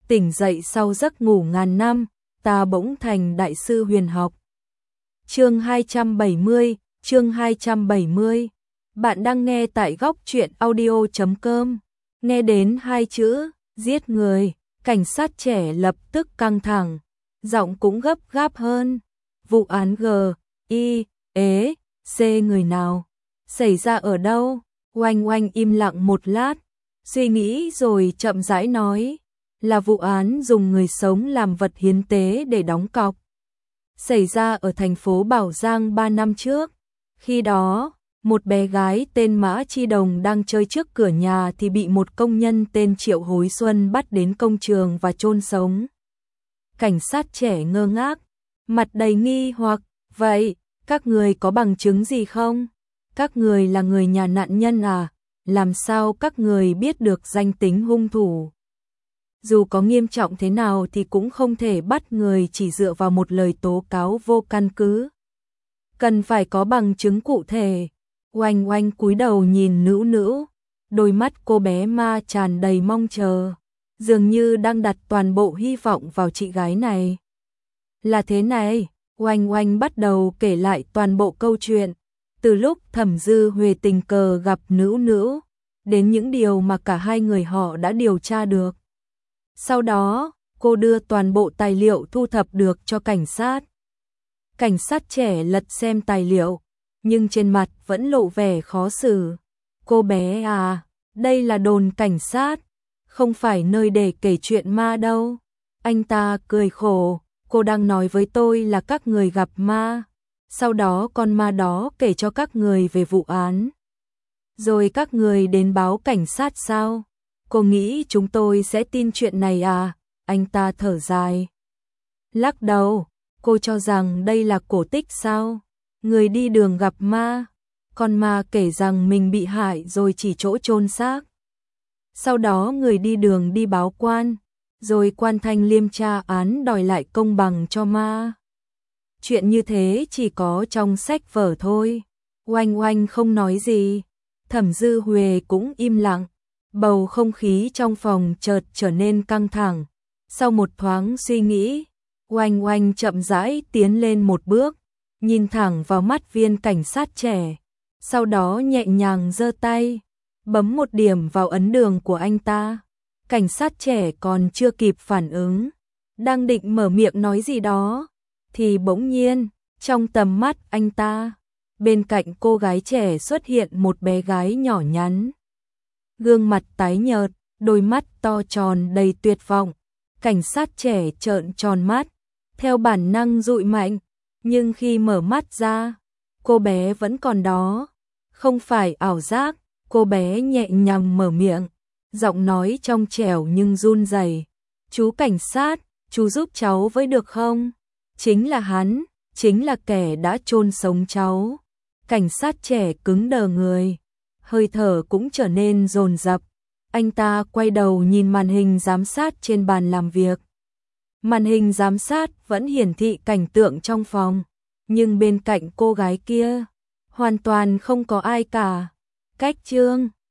tỉnh dậy sau giấc ngủ ngàn năm, ta bỗng thành đại sư huyền học. Chương 270, chương 270. Bạn đang nghe tại góc truyện audio.com. Nghe đến hai chữ giết người, cảnh sát trẻ lập tức căng thẳng, giọng cũng gấp gáp hơn. Vụ án G.I.E.C người nào? Xảy ra ở đâu? Oanh Oanh im lặng một lát, suy nghĩ rồi chậm rãi nói, là vụ án dùng người sống làm vật hiến tế để đóng cọc. Xảy ra ở thành phố Bảo Giang 3 năm trước. Khi đó, một bé gái tên Mã Chi Đồng đang chơi trước cửa nhà thì bị một công nhân tên Triệu Hối Xuân bắt đến công trường và chôn sống. Cảnh sát trẻ ngơ ngác, mặt đầy nghi hoặc, vậy, các người có bằng chứng gì không? Các người là người nhà nạn nhân à? Làm sao các người biết được danh tính hung thủ? Dù có nghiêm trọng thế nào thì cũng không thể bắt người chỉ dựa vào một lời tố cáo vô căn cứ. Cần phải có bằng chứng cụ thể. Oanh Oanh cúi đầu nhìn Nữu Nữu, đôi mắt cô bé ma tràn đầy mong chờ, dường như đang đặt toàn bộ hy vọng vào chị gái này. Là thế này, Oanh Oanh bắt đầu kể lại toàn bộ câu chuyện, từ lúc Thẩm Dư Huệ tình cờ gặp Nữu Nữu, đến những điều mà cả hai người họ đã điều tra được. Sau đó, cô đưa toàn bộ tài liệu thu thập được cho cảnh sát. Cảnh sát trẻ lật xem tài liệu, nhưng trên mặt vẫn lộ vẻ khó xử. Cô bé à, đây là đồn cảnh sát, không phải nơi để kể chuyện ma đâu. Anh ta cười khổ, cô đang nói với tôi là các người gặp ma. Sau đó con ma đó kể cho các người về vụ án. Rồi các người đến báo cảnh sát sao? Cô nghĩ chúng tôi sẽ tin chuyện này à? Anh ta thở dài. Lắc đầu, cô cho rằng đây là cổ tích sao? Người đi đường gặp ma. Con ma kể rằng mình bị hại rồi chỉ chỗ chôn xác. Sau đó người đi đường đi báo quan, rồi quan thanh liêm tra án đòi lại công bằng cho ma. Chuyện như thế chỉ có trong sách vở thôi. Oanh Oanh không nói gì. Thẩm Dư Huệ cũng im lặng. Bầu không khí trong phòng chợt trở nên căng thẳng. Sau một thoáng suy nghĩ, Oanh Oanh chậm rãi tiến lên một bước, nhìn thẳng vào mắt viên cảnh sát trẻ, sau đó nhẹ nhàng giơ tay, bấm một điểm vào ấn đường của anh ta. Cảnh sát trẻ còn chưa kịp phản ứng, đang định mở miệng nói gì đó, thì bỗng nhiên, trong tầm mắt anh ta, bên cạnh cô gái trẻ xuất hiện một bé gái nhỏ nhắn. Gương mặt tái nhợt, đôi mắt to tròn đầy tuyệt vọng. Cảnh sát trẻ trợn tròn mắt, theo bản năng dụi mạnh, nhưng khi mở mắt ra, cô bé vẫn còn đó, không phải ảo giác. Cô bé nhẹ nhàng mở miệng, giọng nói trong trẻo nhưng run rẩy. Chú cảnh sát, chú giúp cháu với được không? Chính là hắn, chính là kẻ đã chôn sống cháu. Cảnh sát trẻ cứng đờ người, hơi thở cũng trở nên dồn dập. Anh ta quay đầu nhìn màn hình giám sát trên bàn làm việc. Màn hình giám sát vẫn hiển thị cảnh tượng trong phòng, nhưng bên cạnh cô gái kia, hoàn toàn không có ai cả. Cách chương